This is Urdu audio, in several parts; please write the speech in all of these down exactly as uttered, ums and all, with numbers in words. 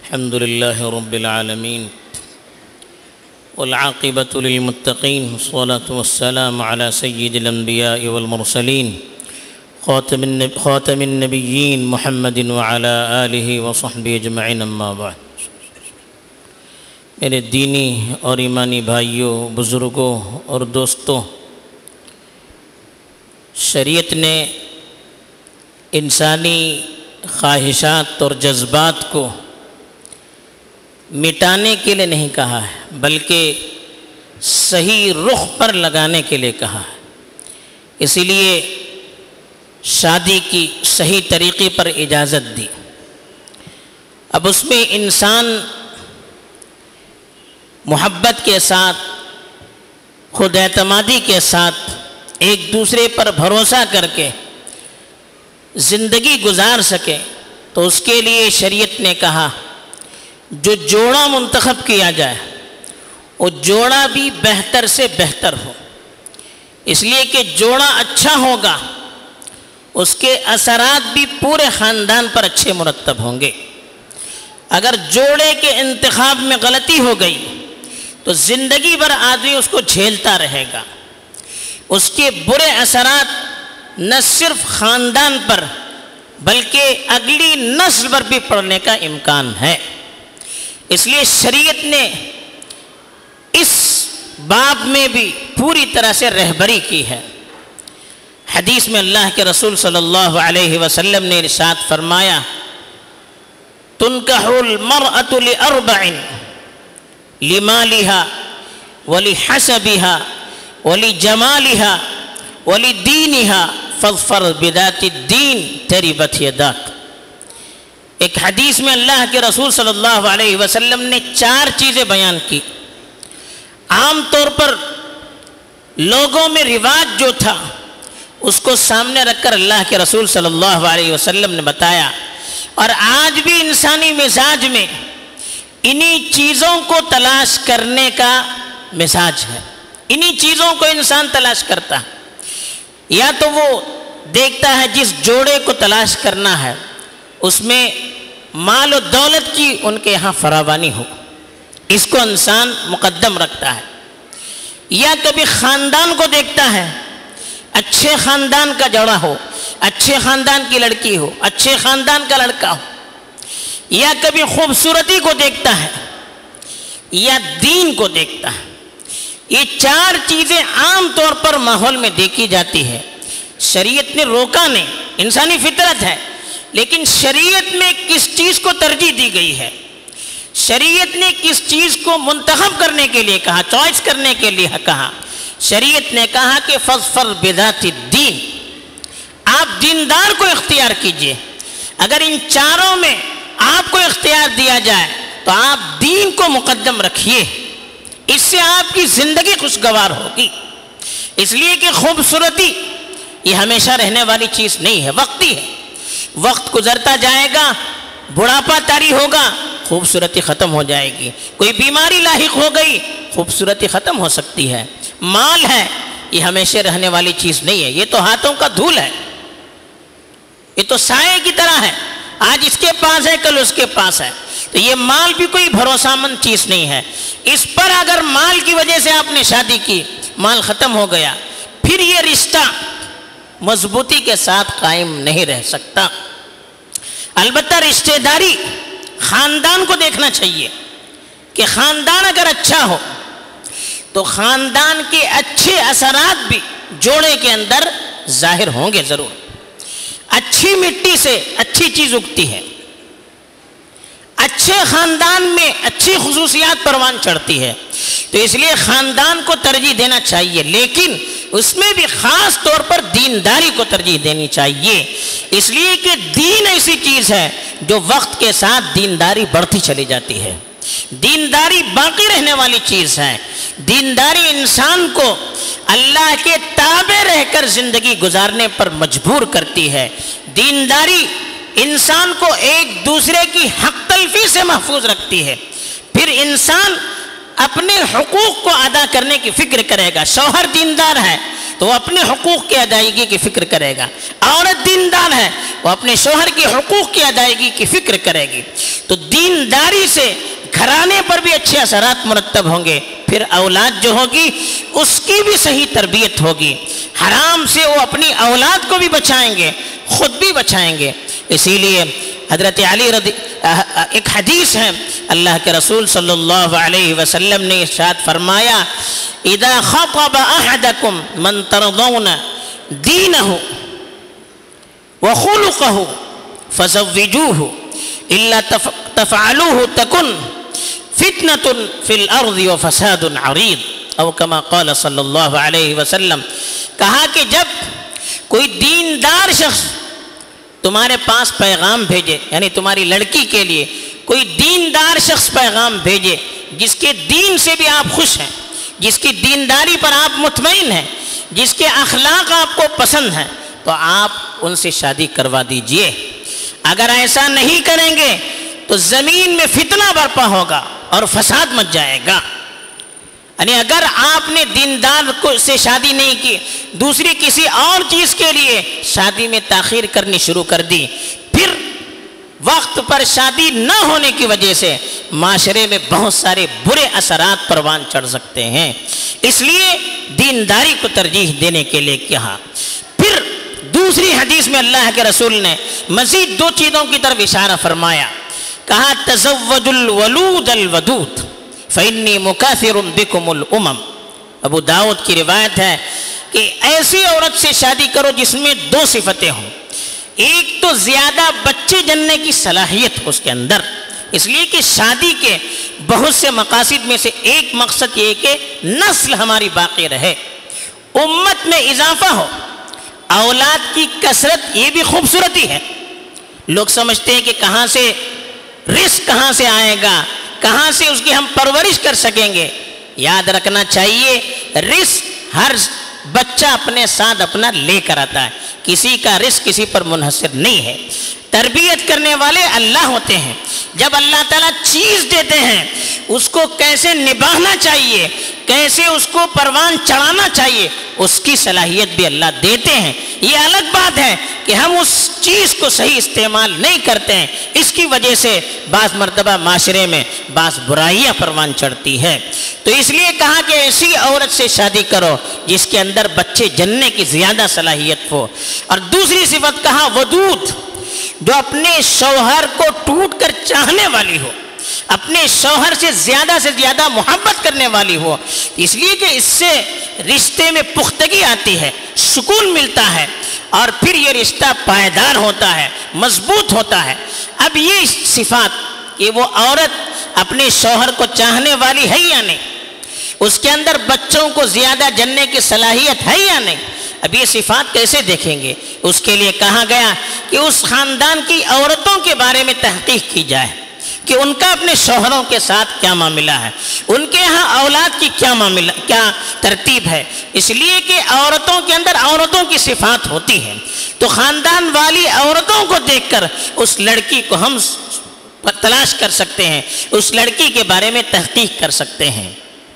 الحمد لله رب العالمين والعاقبة للمتقين والصلاة والسلام على سيد الأنبياء والمرسلين خاتم النب خاتم النبيين محمد وعلى آله وصحبه أجمعين أما بعد۔ میرے دینی اور ایمانی بھائیوں، بزرگوں اور دوستوں، شریعت نے انسانی خواہشات اور جذبات کو مٹانے کے لیے نہیں کہا ہے، بلکہ صحیح رخ پر لگانے کے لیے کہا ہے۔ اسی لیے شادی کی صحیح طریقے پر اجازت دی۔ اب اس میں انسان محبت کے ساتھ، خود اعتمادی کے ساتھ، ایک دوسرے پر بھروسہ کر کے زندگی گزار سکے، تو اس کے لیے شریعت نے کہا جو جوڑا منتخب کیا جائے وہ جوڑا بھی بہتر سے بہتر ہو، اس لیے کہ جوڑا اچھا ہوگا اس کے اثرات بھی پورے خاندان پر اچھے مرتب ہوں گے۔ اگر جوڑے کے انتخاب میں غلطی ہو گئی تو زندگی بھر آدمی اس کو جھیلتا رہے گا، اس کے برے اثرات نہ صرف خاندان پر بلکہ اگلی نسل پر بھی پڑنے کا امکان ہے۔ اس لیے شریعت نے اس باب میں بھی پوری طرح سے رہبری کی ہے۔ حدیث میں اللہ کے رسول صلی اللہ علیہ وسلم نے ارشاد فرمایا تنکح المرأة لأربع لمالها ولحسبها ولجمالها ولدينها فاظفر بذات الدين تربت يداك۔ ایک حدیث میں اللہ کے رسول صلی اللہ علیہ وسلم نے چار چیزیں بیان کی۔ عام طور پر لوگوں میں رواج جو تھا اس کو سامنے رکھ کر اللہ کے رسول صلی اللہ علیہ وسلم نے بتایا، اور آج بھی انسانی مزاج میں انہی چیزوں کو تلاش کرنے کا مزاج ہے۔ انہی چیزوں کو انسان تلاش کرتا ہے، یا تو وہ دیکھتا ہے جس جوڑے کو تلاش کرنا ہے اس میں مال و دولت کی ان کے یہاں فراوانی ہو، اس کو انسان مقدم رکھتا ہے، یا کبھی خاندان کو دیکھتا ہے، اچھے خاندان کا جوڑا ہو، اچھے خاندان کی لڑکی ہو، اچھے خاندان کا لڑکا ہو، یا کبھی خوبصورتی کو دیکھتا ہے یا دین کو دیکھتا ہے۔ یہ چار چیزیں عام طور پر ماحول میں دیکھی جاتی ہے۔ شریعت نے روکا نہیں، انسانی فطرت ہے، لیکن شریعت میں کس چیز کو ترجیح دی گئی ہے، شریعت نے کس چیز کو منتخب کرنے کے لیے کہا، چوائس کرنے کے لیے کہا۔ شریعت نے کہا کہ فَاظْفَرْ بِذَاتِ الدِّينِ، آپ دیندار کو اختیار کیجئے۔ اگر ان چاروں میں آپ کو اختیار دیا جائے تو آپ دین کو مقدم رکھیے، اس سے آپ کی زندگی خوشگوار ہوگی۔ اس لیے کہ خوبصورتی یہ ہمیشہ رہنے والی چیز نہیں ہے، وقتی ہے۔ وقت گزرتا جائے گا، بڑھاپا طاری ہوگا، خوبصورتی ختم ہو جائے گی، کوئی بیماری لاحق ہو گئی، خوبصورتی ختم ہو سکتی ہے۔ مال ہے یہ ہمیشہ رہنے والی چیز نہیں ہے، یہ تو ہاتھوں کا دھول ہے، یہ تو سائے کی طرح ہے، آج اس کے پاس ہے کل اس کے پاس ہے۔ تو یہ مال بھی کوئی بھروسہ مند چیز نہیں ہے، اس پر اگر مال کی وجہ سے آپ نے شادی کی، مال ختم ہو گیا، پھر یہ رشتہ مضبوطی کے ساتھ قائم نہیں رہ سکتا۔ البتہ رشتہ داری خاندان کو دیکھنا چاہیے کہ خاندان اگر اچھا ہو تو خاندان کے اچھے اثرات بھی جوڑے کے اندر ظاہر ہوں گے ضرور۔ اچھی مٹی سے اچھی چیز اگتی ہے، اچھے خاندان میں اچھی خصوصیات پروان چڑھتی ہے، تو اس لیے خاندان کو ترجیح دینا چاہیے، لیکن اس میں بھی خاص طور پر دینداری کو ترجیح دینی چاہیے، اس لیے کہ دین ایسی چیز ہے جو وقت کے ساتھ دینداری بڑھتی چلی جاتی ہے، دینداری باقی رہنے والی چیز ہے۔ دینداری انسان کو اللہ کے تابع رہ کر زندگی گزارنے پر مجبور کرتی ہے، دینداری انسان کو ایک دوسرے کی حق تلفی سے محفوظ رکھتی ہے، پھر انسان اپنے حقوق کو ادا کرنے کی فکر کرے گا۔ شوہر دیندار ہے تو وہ اپنے حقوق کی ادائیگی کی فکر کرے گا، عورت دیندار ہے وہ اپنے شوہر کے حقوق کی ادائیگی کی فکر کرے گی۔ تو دینداری سے گھرانے پر بھی اچھے اثرات مرتب ہوں گے، پھر اولاد جو ہوگی اس کی بھی صحیح تربیت ہوگی، حرام سے وہ اپنی اولاد کو بھی بچائیں گے، خود بھی بچائیں گے۔ اسی لیے حضرت علی رضی ایک حدیث ہے، اللہ کے رسول صلی اللہ علیہ وسلم نے ارشاد فرمایا، اذا خطب احدکم من ترضون دینہ وخلقہ فزوجوہ الا تفعلوہ تکن فتنة فی الارض وفساد عریض، او کما قال صلی اللہ علیہ وسلم۔ کہا کہ جب کوئی دیندار شخص تمہارے پاس پیغام بھیجے، یعنی تمہاری لڑکی کے لیے کوئی دیندار شخص پیغام بھیجے جس کے دین سے بھی آپ خوش ہیں، جس کی دینداری پر آپ مطمئن ہیں، جس کے اخلاق آپ کو پسند ہیں، تو آپ ان سے شادی کروا دیجئے۔ اگر ایسا نہیں کریں گے تو زمین میں فتنہ برپا ہوگا اور فساد مچ جائے گا۔ یعنی اگر آپ نے دیندار کو سے شادی نہیں کی، دوسری کسی اور چیز کے لیے شادی میں تاخیر کرنی شروع کر دی، پھر وقت پر شادی نہ ہونے کی وجہ سے معاشرے میں بہت سارے برے اثرات پروان چڑھ سکتے ہیں۔ اس لیے دینداری کو ترجیح دینے کے لیے کہا۔ پھر دوسری حدیث میں اللہ کے رسول نے مزید دو چیزوں کی طرف اشارہ فرمایا، کہا تزوج الولود الودود فإنی مکاثر بکم الامم۔ ابو داؤد کی روایت ہے کہ ایسی عورت سے شادی کرو جس میں دو صفتیں ہوں، ایک تو زیادہ بچے جننے کی صلاحیت اس کے اندر، اس لیے کہ شادی کے بہت سے مقاصد میں سے ایک مقصد یہ کہ نسل ہماری باقی رہے، امت میں اضافہ ہو، اولاد کی کثرت یہ بھی خوبصورتی ہے۔ لوگ سمجھتے ہیں کہ کہاں سے رزق کہاں سے آئے گا، کہاں سے اس کی ہم پرورش کر سکیں گے۔ یاد رکھنا چاہیے رزق ہر بچہ اپنے ساتھ اپنا لے کر آتا ہے، کسی کا رزق کسی پر منحصر نہیں ہے۔ تربیت کرنے والے اللہ ہوتے ہیں۔ جب اللہ تعالیٰ چیز دیتے ہیں اس کو کیسے نبھانا چاہیے، کیسے اس کو پروان چڑھانا چاہیے، اس کی صلاحیت بھی اللہ دیتے ہیں۔ یہ الگ بات ہے کہ ہم اس چیز کو صحیح استعمال نہیں کرتے ہیں، اس کی وجہ سے بعض مرتبہ معاشرے میں بعض برائیاں پروان چڑھتی ہے۔ تو اس لیے کہا کہ ایسی عورت سے شادی کرو جس کے اندر بچے جننے کی زیادہ صلاحیت ہو۔ اور دوسری صفت کہا ودود، جو اپنے شوہر کو ٹوٹ کر چاہنے والی ہو، اپنے شوہر سے زیادہ سے زیادہ محبت کرنے والی ہو، اس لیے کہ اس سے رشتے میں پختگی آتی ہے، سکون ملتا ہے، اور پھر یہ رشتہ پائیدار ہوتا ہے، مضبوط ہوتا ہے۔ اب یہ صفات کہ وہ عورت اپنے شوہر کو چاہنے والی ہے یا نہیں، اس کے اندر بچوں کو زیادہ جننے کی صلاحیت ہے یا نہیں، اب یہ صفات کیسے دیکھیں گے؟ اس کے لیے کہا گیا کہ اس خاندان کی عورتوں کے بارے میں تحقیق کی جائے کہ ان کا اپنے شوہروں کے ساتھ کیا معاملہ ہے، ان کے ہاں اولاد کی کیا معاملہ کیا ترتیب ہے، اس لیے کہ عورتوں کے اندر عورتوں کی صفات ہوتی ہیں۔ تو خاندان والی عورتوں کو دیکھ کر اس لڑکی کو ہم تلاش کر سکتے ہیں، اس لڑکی کے بارے میں تحقیق کر سکتے ہیں۔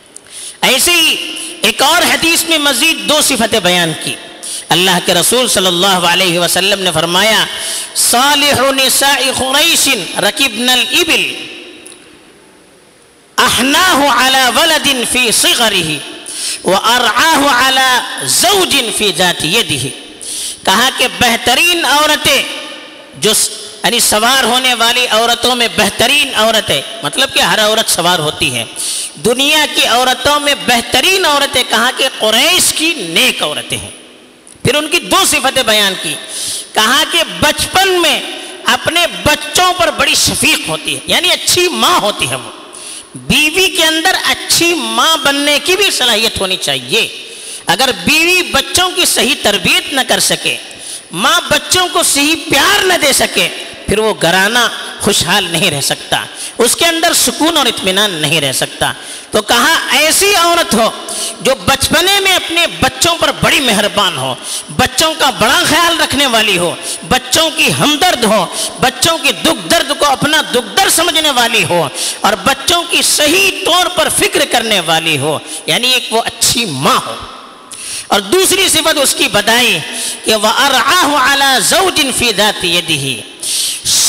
ایسے ہی ایک اور حدیث میں مزید دو صفتیں بیان کی۔ اللہ کے رسول صلی اللہ علیہ وسلم نے فرمایا، صالح نساء قریش رکبن الابل احناہ علی ولد فی صغرہ وارعاہ علی زوج فی ذات یدہ۔ کہا کہ بہترین عورتیں جو یعنی سوار ہونے والی عورتوں میں بہترین عورتیں، مطلب کہ ہر عورت سوار ہوتی ہے، دنیا کی عورتوں میں بہترین عورتیں کہا کہ قریش کی نیک عورتیں ہیں۔ پھر ان کی دو صفتیں بیان کی، کہا کہ بچپن میں اپنے بچوں پر بڑی شفیق ہوتی ہے، یعنی اچھی ماں ہوتی ہے، وہ بیوی کے اندر اچھی ماں بننے کی بھی صلاحیت ہونی چاہیے۔ اگر بیوی بچوں کی صحیح تربیت نہ کر سکے، ماں بچوں کو صحیح پیار نہ دے سکے، پھر وہ گھرانہ خوشحال نہیں رہ سکتا، اس کے اندر سکون اور اطمینان نہیں رہ سکتا۔ تو کہا ایسی عورت ہو جو بچپنے میں اپنے بچوں پر بڑی مہربان ہو، بچوں کا بڑا خیال رکھنے والی ہو، بچوں کی ہمدرد ہو، بچوں کی دکھ درد کو اپنا دکھ درد سمجھنے والی ہو، اور بچوں کی صحیح طور پر فکر کرنے والی ہو، یعنی ایک وہ اچھی ماں ہو۔ اور دوسری صفت اس کی بتائی کہ وَأَرْعَاهُ عَلَى زَوْجٍ فِي ذَاتِ يَدِهِ،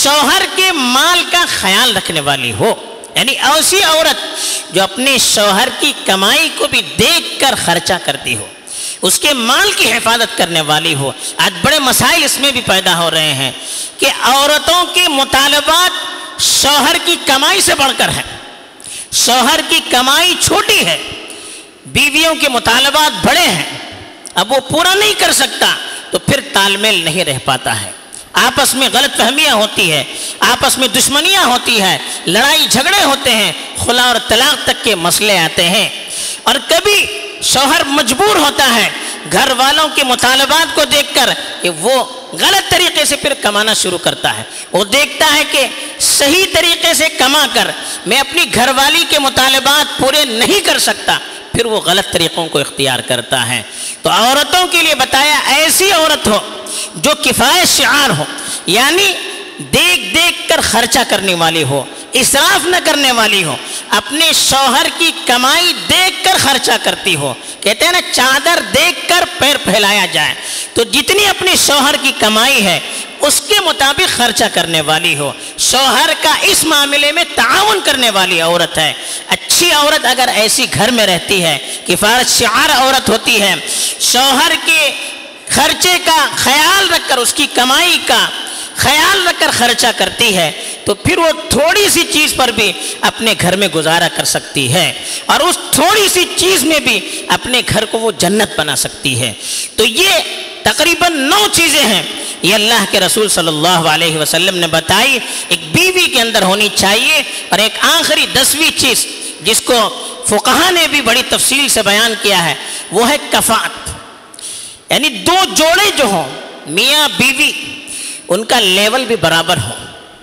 شوہر کے مال کا خیال رکھنے والی ہو، یعنی ایسی عورت جو اپنے شوہر کی کمائی کو بھی دیکھ کر خرچہ کرتی ہو، اس کے مال کی حفاظت کرنے والی ہو۔ آج بڑے مسائل اس میں بھی پیدا ہو رہے ہیں کہ عورتوں کے مطالبات شوہر کی کمائی سے بڑھ کر ہیں، شوہر کی کمائی چھوٹی ہے، بیویوں کے مطالبات بڑے ہیں، اب وہ پورا نہیں کر سکتا تو پھر تال میل نہیں رہ پاتا ہے، آپس میں غلط فہمیاں ہوتی ہے، آپس میں دشمنیاں ہوتی ہے، لڑائی جھگڑے ہوتے ہیں، خلا اور طلاق تک کے مسئلے آتے ہیں۔ اور کبھی شوہر مجبور ہوتا ہے گھر والوں کے مطالبات کو دیکھ کر کہ وہ غلط طریقے سے پھر کمانا شروع کرتا ہے، وہ دیکھتا ہے کہ صحیح طریقے سے کما کر میں اپنی گھر والی کے مطالبات پورے نہیں کر سکتا، پھر وہ غلط طریقوں کو اختیار کرتا ہے۔ تو عورتوں کے لیے بتایا ایسی عورت ہو جو کفایت شعار ہو، یعنی دیکھ دیکھ کر خرچہ کرنے والی ہو، اسراف نہ کرنے والی ہو، اپنے شوہر کی کمائی دیکھ کر خرچہ کرتی ہو۔ کہتے ہیں نا چادر دیکھ کر پیر پھیلایا جائے، تو جتنی اپنے شوہر کی کمائی ہے اس کے مطابق خرچہ کرنے والی ہو، شوہر کا اس معاملے میں تعاون کرنے والی عورت ہے۔ اچھی عورت اگر ایسی گھر میں رہتی ہے، کفایت شعار عورت ہوتی ہے، شوہر کے خرچے کا خیال رکھ کر، اس کی کمائی کا خیال رکھ کر خرچہ کرتی ہے، تو پھر وہ تھوڑی سی چیز پر بھی اپنے گھر میں گزارا کر سکتی ہے، اور اس تھوڑی سی چیز میں بھی اپنے گھر کو وہ جنت بنا سکتی ہے۔ تو یہ تقریباً نو چیزیں ہیں یہ اللہ کے رسول صلی اللہ علیہ وسلم نے بتائی ایک بیوی کے اندر ہونی چاہیے۔ اور ایک آخری دسویں چیز جس کو فقہا نے بھی بڑی تفصیل سے بیان کیا ہے وہ ہے کفاءت، یعنی دو جوڑے جو ہوں میاں بیوی ان کا لیول بھی برابر ہو۔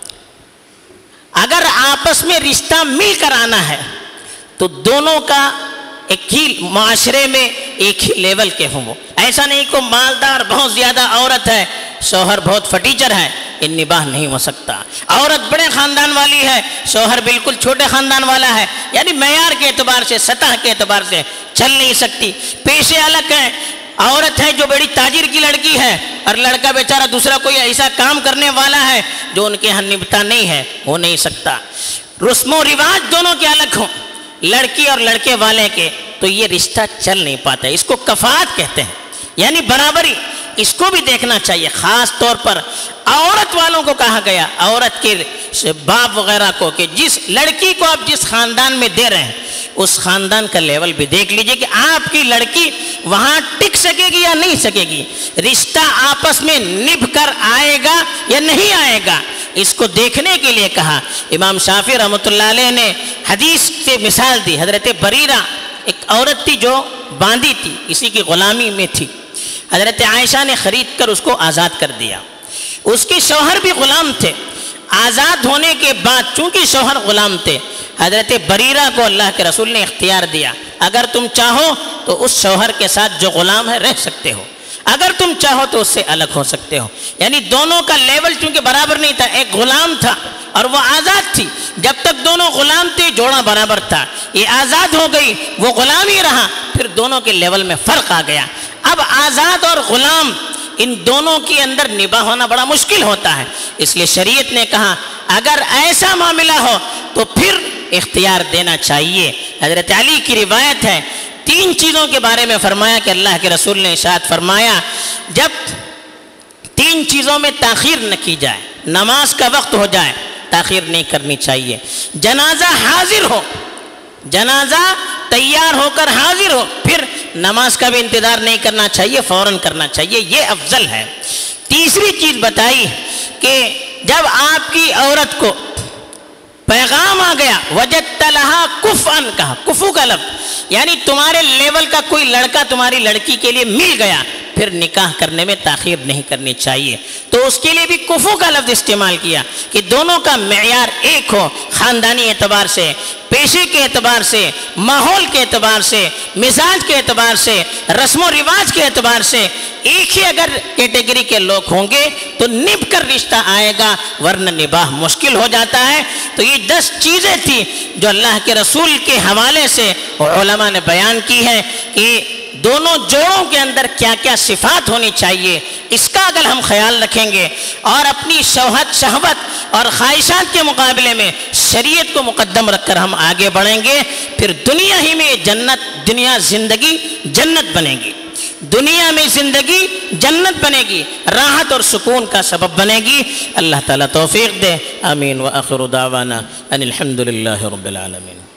اگر آپس میں رشتہ مل کر آنا ہے تو دونوں کا ایک ہی معاشرے میں ایک ہی لیول کے ہوں، وہ ایسا نہیں کہ مالدار بہت زیادہ عورت ہے، شوہر بہت فٹیچر ہے، ان نباہ نہیں ہو سکتا۔ عورت بڑے خاندان والی ہے، شوہر بالکل چھوٹے خاندان والا ہے، یعنی معیار کے اعتبار سے، سطح کے اعتبار سے چل نہیں سکتی۔ پیشے الگ ہیں، عورت ہے جو بڑی تاجر کی لڑکی ہے اور لڑکا بیچارہ دوسرا کوئی ایسا کام کرنے والا ہے جو ان کے ہاں نبتا نہیں ہے، ہو نہیں سکتا۔ رسم و رواج دونوں کے الگ ہوں، لڑکی اور لڑکے والے کے، تو یہ رشتہ چل نہیں پاتا ہے۔ اس کو کفاءت کہتے ہیں، یعنی برابری۔ اس کو بھی دیکھنا چاہیے، خاص طور پر عورت والوں کو کہا گیا، عورت کے باپ وغیرہ کو، کہ جس لڑکی کو آپ جس خاندان میں دے رہے ہیں اس خاندان کا لیول بھی دیکھ لیجئے کہ آپ کی لڑکی وہاں ٹک سکے گی یا نہیں سکے گی، رشتہ آپس میں نبھ کر آئے گا یا نہیں آئے گا، اس کو دیکھنے کے لیے کہا۔ امام شافعی رحمۃ اللہ علیہ نے حدیث سے مثال دی، حضرت بریرہ ایک عورت تھی جو باندھی تھی، کسی کی غلامی میں تھی، حضرت عائشہ نے خرید کر اس کو آزاد کر دیا، اس کے شوہر بھی غلام تھے۔ آزاد ہونے کے بعد چونکہ شوہر غلام تھے، حضرت بریرہ کو اللہ کے رسول نے اختیار دیا، اگر تم چاہو تو اس شوہر کے ساتھ جو غلام ہے رہ سکتے ہو، اگر تم چاہو تو اس سے الگ ہو سکتے ہو۔ یعنی دونوں کا لیول چونکہ برابر نہیں تھا، ایک غلام تھا اور وہ آزاد تھی، جب تک دونوں غلام تھے جوڑا برابر تھا، یہ آزاد ہو گئی وہ غلام ہی رہا، پھر دونوں کے لیول میں فرق آ گیا۔ اب آزاد اور غلام ان دونوں کے اندر نباہ ہونا بڑا مشکل ہوتا ہے، اس لیے شریعت نے کہا اگر ایسا معاملہ ہو تو پھر اختیار دینا چاہیے۔ حضرت علی کی روایت ہے، تین چیزوں کے بارے میں فرمایا کہ اللہ کے رسول نے ارشاد فرمایا جب تین چیزوں میں تاخیر نہ کی جائے، نماز کا وقت ہو جائے تاخیر نہیں کرنی چاہیے، جنازہ حاضر ہو، جنازہ تیار ہو کر حاضر ہو، پھر نماز کا بھی انتظار نہیں کرنا چاہیے، فوراً کرنا چاہیے، یہ افضل ہے۔ تیسری چیز بتائی کہ جب آپ کی عورت کو پیغام آ گیا، وجدت لہا کفءن کہا، کفو کا لفظ یعنی تمہارے لیول کا کوئی لڑکا تمہاری لڑکی کے لیے مل گیا، پھر نکاح کرنے میں تاخیر نہیں کرنی چاہیے۔ تو اس کے لیے بھی کفو کا لفظ استعمال کیا کہ دونوں کا معیار ایک ہو، خاندانی اعتبار سے، پیشے کے اعتبار سے، ماحول کے اعتبار سے، مزاج کے اعتبار سے، رسم و رواج کے اعتبار سے ایک ہی اگر کیٹیگری کے لوگ ہوں گے تو نبھ کر رشتہ آئے گا، ورنہ نباہ مشکل ہو جاتا ہے۔ تو یہ دس چیزیں تھیں جو اللہ کے رسول کے حوالے سے علماء نے بیان کی ہے کہ دونوں جوڑوں کے اندر کیا کیا صفات ہونی چاہیے، اس کا اگر ہم خیال رکھیں گے اور اپنی شہوت شہوت اور خواہشات کے مقابلے میں شریعت کو مقدم رکھ کر ہم آگے بڑھیں گے، پھر دنیا ہی میں جنت دنیا زندگی جنت بنے گی، دنیا میں زندگی جنت بنے گی، راحت اور سکون کا سبب بنے گی۔ اللہ تعالیٰ توفیق دے، آمین۔ وآخر دعوانا ان الحمد للہ رب العالمین۔